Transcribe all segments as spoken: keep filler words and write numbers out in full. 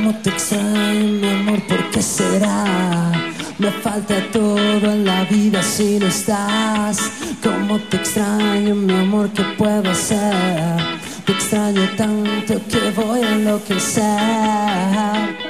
Cómo te extraño, mi amor, ¿por qué será? Me falta todo en la vida si no estás. Cómo te extraño, mi amor, ¿qué puedo hacer? Te extraño tanto que voy a enloquecer.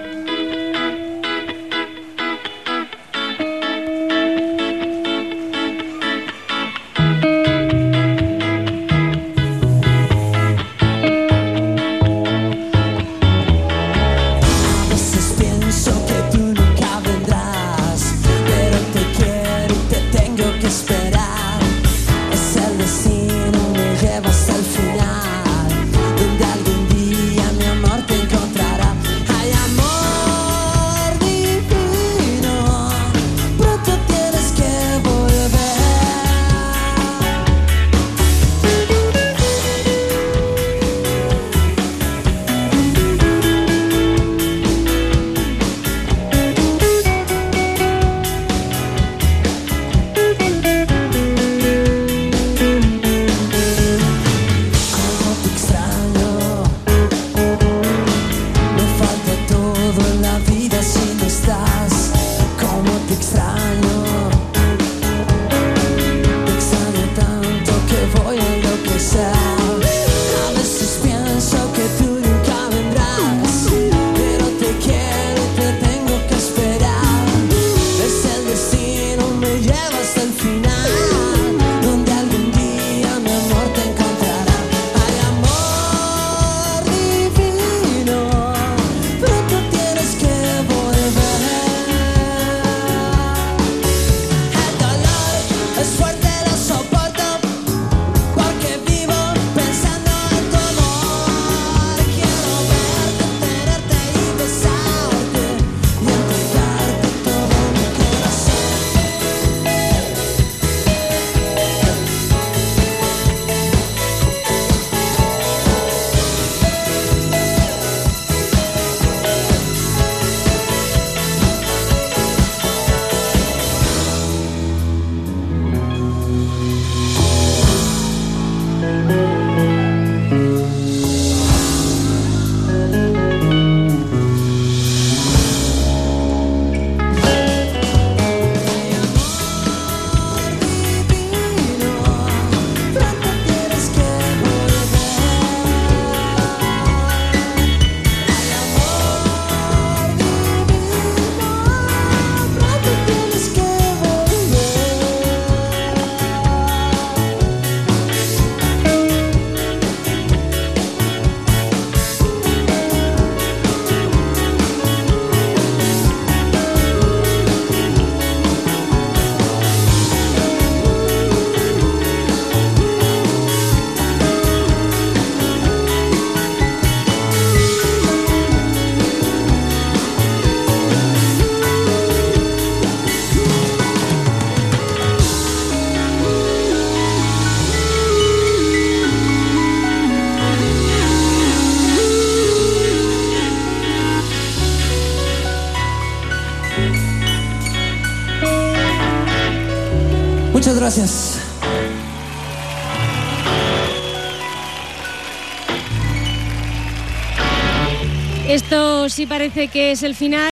Muchas gracias. Esto sí parece que es el final.